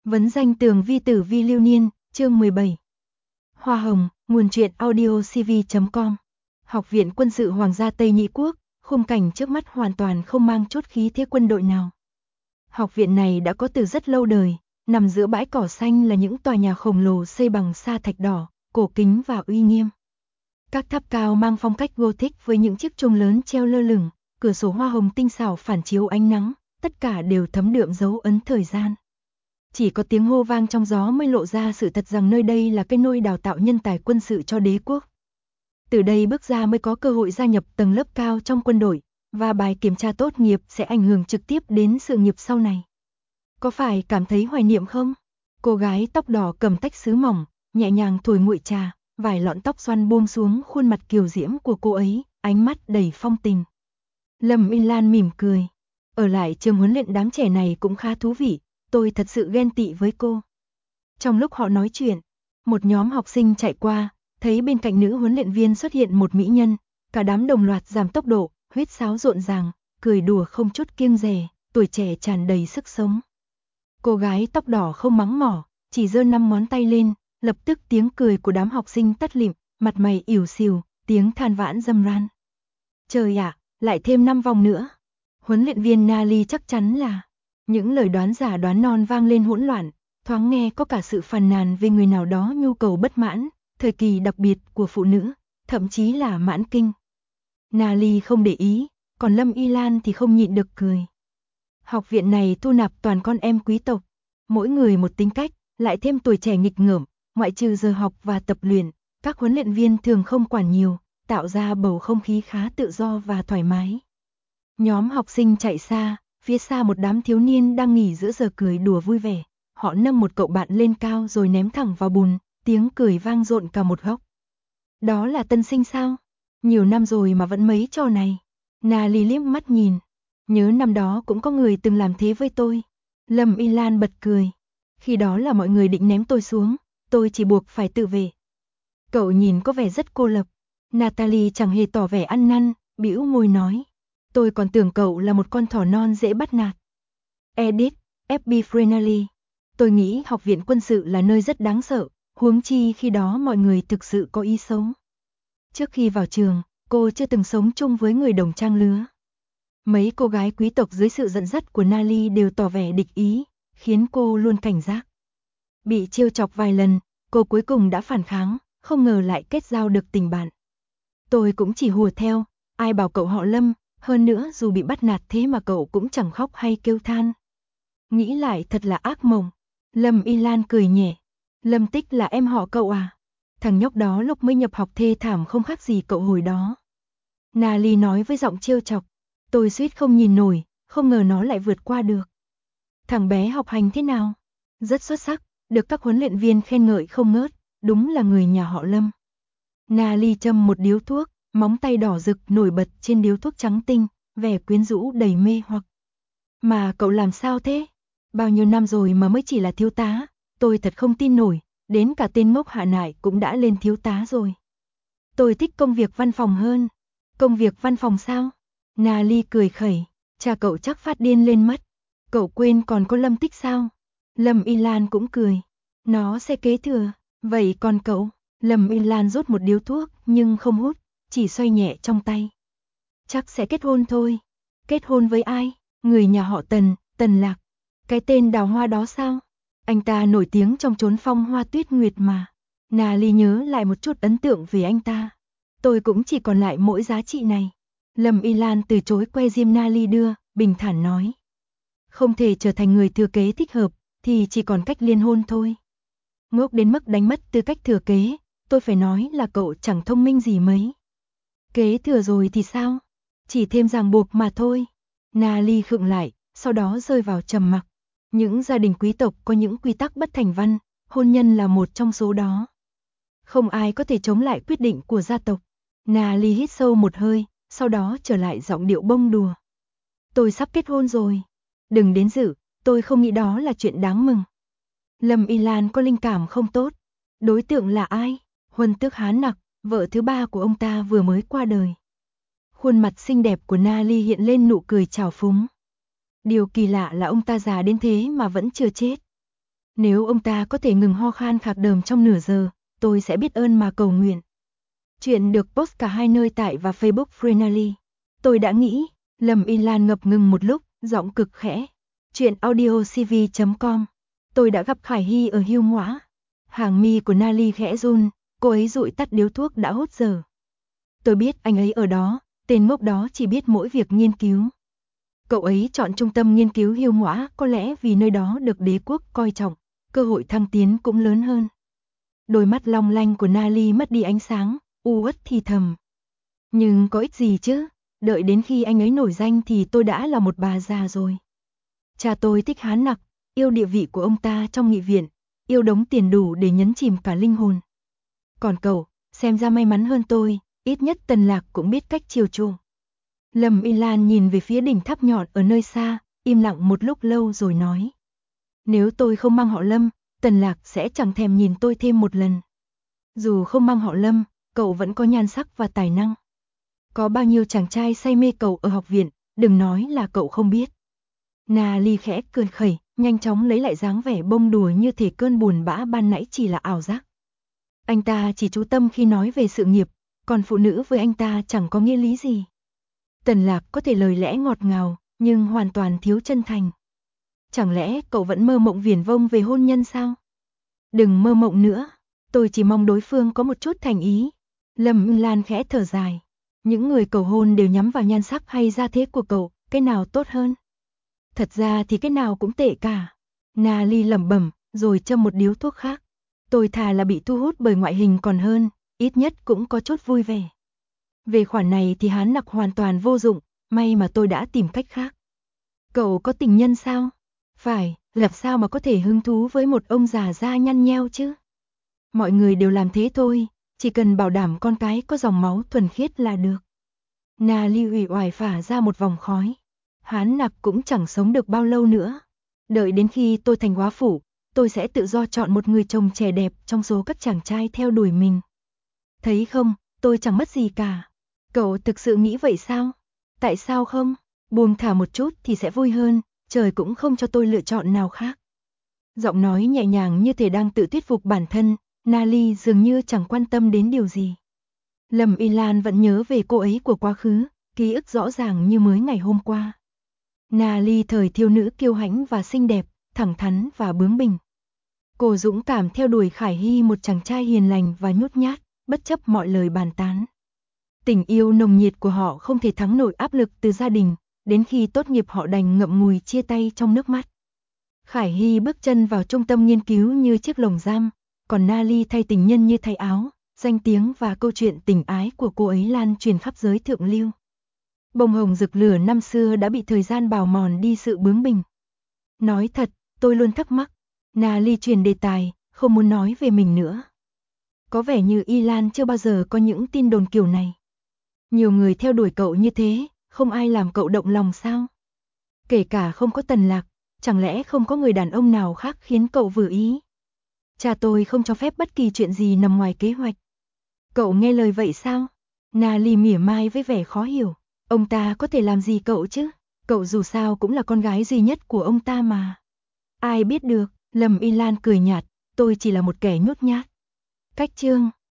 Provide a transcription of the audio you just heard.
Vấn danh tường vi tử vi lưu niên, chương 17. Hoa hồng, nguồn truyện audio cv.com. Học viện quân sự Hoàng gia Tây Nhĩ Quốc, khung cảnh trước mắt hoàn toàn không mang chút khí thế quân đội nào. Học viện này đã có từ rất lâu đời, nằm giữa bãi cỏ xanh là những tòa nhà khổng lồ xây bằng sa thạch đỏ, cổ kính và uy nghiêm. Các tháp cao mang phong cách Gothic với những chiếc chuông lớn treo lơ lửng, cửa sổ hoa hồng tinh xảo phản chiếu ánh nắng, tất cả đều thấm đượm dấu ấn thời gian. Chỉ có tiếng hô vang trong gió mới lộ ra sự thật rằng nơi đây là cái nôi đào tạo nhân tài quân sự cho đế quốc. Từ đây bước ra mới có cơ hội gia nhập tầng lớp cao trong quân đội, và bài kiểm tra tốt nghiệp sẽ ảnh hưởng trực tiếp đến sự nghiệp sau này. Có phải cảm thấy hoài niệm không? Cô gái tóc đỏ cầm tách sứ mỏng, nhẹ nhàng thổi nguội trà, vài lọn tóc xoăn buông xuống khuôn mặt kiều diễm của cô ấy, ánh mắt đầy phong tình. Lâm Yên Lan mỉm cười. Ở lại trường huấn luyện đám trẻ này cũng khá thú vị. Tôi thật sự ghen tị với cô. Trong lúc họ nói chuyện, một nhóm học sinh chạy qua, thấy bên cạnh nữ huấn luyện viên xuất hiện một mỹ nhân, cả đám đồng loạt giảm tốc độ, huýt sáo rộn ràng, cười đùa không chút kiêng dè, tuổi trẻ tràn đầy sức sống. Cô gái tóc đỏ không mắng mỏ, chỉ giơ 5 ngón tay lên, lập tức tiếng cười của đám học sinh tắt lịm, mặt mày ỉu xìu, tiếng than vãn râm ran. Trời ạ, lại thêm 5 vòng nữa. Huấn luyện viên Nali chắc chắn là... Những lời đoán giả đoán non vang lên hỗn loạn, thoáng nghe có cả sự phàn nàn về người nào đó nhu cầu bất mãn, thời kỳ đặc biệt của phụ nữ, thậm chí là mãn kinh. Nali không để ý, còn Lâm Y Lan thì không nhịn được cười. Học viện này thu nạp toàn con em quý tộc, mỗi người một tính cách, lại thêm tuổi trẻ nghịch ngợm, ngoại trừ giờ học và tập luyện, các huấn luyện viên thường không quản nhiều, tạo ra bầu không khí khá tự do và thoải mái. Nhóm học sinh chạy xa. Phía xa một đám thiếu niên đang nghỉ giữa giờ cười đùa vui vẻ, họ nâng một cậu bạn lên cao rồi ném thẳng vào bùn, tiếng cười vang rộn cả một góc. Đó là tân sinh sao? Nhiều năm rồi mà vẫn mấy trò này. Nali liếc mắt nhìn, nhớ năm đó cũng có người từng làm thế với tôi. Lâm Y Lan bật cười, khi đó là mọi người định ném tôi xuống, tôi chỉ buộc phải tự vệ. Cậu nhìn có vẻ rất cô lập. Natalie chẳng hề tỏ vẻ ăn năn, bĩu môi nói. Tôi còn tưởng cậu là một con thỏ non dễ bắt nạt. Edith, FB Frenally. Tôi nghĩ học viện quân sự là nơi rất đáng sợ, huống chi khi đó mọi người thực sự có ý xấu. Trước khi vào trường, cô chưa từng sống chung với người đồng trang lứa. Mấy cô gái quý tộc dưới sự dẫn dắt của Nali đều tỏ vẻ địch ý, khiến cô luôn cảnh giác. Bị trêu chọc vài lần, cô cuối cùng đã phản kháng, không ngờ lại kết giao được tình bạn. Tôi cũng chỉ hùa theo, ai bảo cậu họ Lâm. Hơn nữa dù bị bắt nạt thế mà cậu cũng chẳng khóc hay kêu than. Nghĩ lại thật là ác mộng. Lâm Y Lan cười nhẹ. Lâm Tích là em họ cậu à? Thằng nhóc đó lúc mới nhập học thê thảm không khác gì cậu hồi đó. Nali nói với giọng trêu chọc. Tôi suýt không nhìn nổi, không ngờ nó lại vượt qua được. Thằng bé học hành thế nào? Rất xuất sắc, được các huấn luyện viên khen ngợi không ngớt, đúng là người nhà họ Lâm. Nali châm một điếu thuốc. Móng tay đỏ rực nổi bật trên điếu thuốc trắng tinh, vẻ quyến rũ đầy mê hoặc. Mà cậu làm sao thế? Bao nhiêu năm rồi mà mới chỉ là thiếu tá, tôi thật không tin nổi, đến cả tên ngốc Hạ Nại cũng đã lên thiếu tá rồi. Tôi thích công việc văn phòng hơn. Công việc văn phòng sao? Nali cười khẩy, cha cậu chắc phát điên lên mất. Cậu quên còn có Lâm Tích sao? Lâm Y Lan cũng cười. Nó sẽ kế thừa, vậy còn cậu? Lâm Y Lan rút một điếu thuốc nhưng không hút. Chỉ xoay nhẹ trong tay. Chắc sẽ kết hôn thôi. Kết hôn với ai? Người nhà họ Tần, Tần Lạc. Cái tên đào hoa đó sao? Anh ta nổi tiếng trong chốn phong hoa tuyết nguyệt mà. Nali nhớ lại một chút ấn tượng về anh ta. Tôi cũng chỉ còn lại mỗi giá trị này. Lâm Y Lan từ chối que diêm Nali đưa, bình thản nói. Không thể trở thành người thừa kế thích hợp, thì chỉ còn cách liên hôn thôi. Ngốc đến mức đánh mất tư cách thừa kế, tôi phải nói là cậu chẳng thông minh gì mấy. Kế thừa rồi thì sao? Chỉ thêm ràng buộc mà thôi. Nali khựng lại, sau đó rơi vào trầm mặc. Những gia đình quý tộc có những quy tắc bất thành văn, hôn nhân là một trong số đó. Không ai có thể chống lại quyết định của gia tộc. Nali hít sâu một hơi, sau đó trở lại giọng điệu bông đùa. Tôi sắp kết hôn rồi. Đừng đến dự, tôi không nghĩ đó là chuyện đáng mừng. Lâm Y Lan có linh cảm không tốt. Đối tượng là ai? Huân tước Hán Nặc. Vợ thứ 3 của ông ta vừa mới qua đời. Khuôn mặt xinh đẹp của Nali hiện lên nụ cười trào phúng. Điều kỳ lạ là ông ta già đến thế mà vẫn chưa chết. Nếu ông ta có thể ngừng ho khan khạc đờm trong nửa giờ, tôi sẽ biết ơn mà cầu nguyện. Chuyện được post cả hai nơi tại và Facebook Freenally. Tôi đã nghĩ, Lâm Y Lan ngập ngừng một lúc, giọng cực khẽ. Chuyện audiocv.com. Tôi đã gặp Khải Hy ở Hiêu Ngoã. Hàng mi của Nali khẽ run, cô ấy dụi tắt điếu thuốc đã hốt giờ. Tôi biết anh ấy ở đó, tên ngốc đó chỉ biết mỗi việc nghiên cứu. Cậu ấy chọn trung tâm nghiên cứu Hiêu Ngoã có lẽ vì nơi đó được đế quốc coi trọng, cơ hội thăng tiến cũng lớn hơn. Đôi mắt long lanh của Nali mất đi ánh sáng, u uất thì thầm. Nhưng có ích gì chứ, đợi đến khi anh ấy nổi danh thì tôi đã là một bà già rồi. Cha tôi thích Hán Nặc, yêu địa vị của ông ta trong nghị viện, yêu đống tiền đủ để nhấn chìm cả linh hồn. Còn cậu, xem ra may mắn hơn tôi, ít nhất Tần Lạc cũng biết cách chiều chuộng. Lâm Y Lan nhìn về phía đỉnh tháp nhọn ở nơi xa, im lặng một lúc lâu rồi nói. Nếu tôi không mang họ Lâm, Tần Lạc sẽ chẳng thèm nhìn tôi thêm một lần. Dù không mang họ Lâm, cậu vẫn có nhan sắc và tài năng. Có bao nhiêu chàng trai say mê cậu ở học viện, đừng nói là cậu không biết. Nali khẽ cười khẩy, nhanh chóng lấy lại dáng vẻ bông đùa như thể cơn buồn bã ban nãy chỉ là ảo giác. Anh ta chỉ chú tâm khi nói về sự nghiệp, còn phụ nữ với anh ta chẳng có nghĩa lý gì. Tần Lạc có thể lời lẽ ngọt ngào, nhưng hoàn toàn thiếu chân thành. Chẳng lẽ cậu vẫn mơ mộng viển vông về hôn nhân sao? Đừng mơ mộng nữa, tôi chỉ mong đối phương có một chút thành ý. Lâm Lan khẽ thở dài. Những người cầu hôn đều nhắm vào nhan sắc hay gia thế của cậu, cái nào tốt hơn? Thật ra thì cái nào cũng tệ cả. Nali lẩm bẩm, rồi châm một điếu thuốc khác. Tôi thà là bị thu hút bởi ngoại hình còn hơn, ít nhất cũng có chút vui vẻ. Về khoản này thì Hán Nặc hoàn toàn vô dụng, may mà tôi đã tìm cách khác. Cậu có tình nhân sao? Phải, làm sao mà có thể hứng thú với một ông già da nhăn nheo chứ? Mọi người đều làm thế thôi, chỉ cần bảo đảm con cái có dòng máu thuần khiết là được. Nali ủy oải phả ra một vòng khói. Hán Nặc cũng chẳng sống được bao lâu nữa. Đợi đến khi tôi thành góa phủ, tôi sẽ tự do chọn một người chồng trẻ đẹp trong số các chàng trai theo đuổi mình. Thấy không, tôi chẳng mất gì cả. Cậu thực sự nghĩ vậy sao? Tại sao không? Buông thả một chút thì sẽ vui hơn, trời cũng không cho tôi lựa chọn nào khác. Giọng nói nhẹ nhàng như thể đang tự thuyết phục bản thân, Nali dường như chẳng quan tâm đến điều gì. Lâm Y Lan vẫn nhớ về cô ấy của quá khứ, ký ức rõ ràng như mới ngày hôm qua. Nali thời thiếu nữ kiêu hãnh và xinh đẹp, thẳng thắn và bướng bỉnh. Cô dũng cảm theo đuổi Khải Hy, một chàng trai hiền lành và nhút nhát, bất chấp mọi lời bàn tán. Tình yêu nồng nhiệt của họ không thể thắng nổi áp lực từ gia đình, đến khi tốt nghiệp họ đành ngậm ngùi chia tay trong nước mắt. Khải Hy bước chân vào trung tâm nghiên cứu như chiếc lồng giam, còn Nali thay tình nhân như thay áo, danh tiếng và câu chuyện tình ái của cô ấy lan truyền khắp giới thượng lưu. Bông hồng rực lửa năm xưa đã bị thời gian bào mòn đi sự bướng bỉnh. Nói thật, tôi luôn thắc mắc. Nali chuyển đề tài, không muốn nói về mình nữa. Có vẻ như Y Lan chưa bao giờ có những tin đồn kiểu này. Nhiều người theo đuổi cậu như thế, không ai làm cậu động lòng sao? Kể cả không có Tần Lạc, chẳng lẽ không có người đàn ông nào khác khiến cậu vừa ý? Cha tôi không cho phép bất kỳ chuyện gì nằm ngoài kế hoạch. Cậu nghe lời vậy sao? Nali mỉa mai với vẻ khó hiểu. Ông ta có thể làm gì cậu chứ? Cậu dù sao cũng là con gái duy nhất của ông ta mà. Ai biết được, Lâm Y Lan cười nhạt, tôi chỉ là một kẻ nhút nhát. Cách chương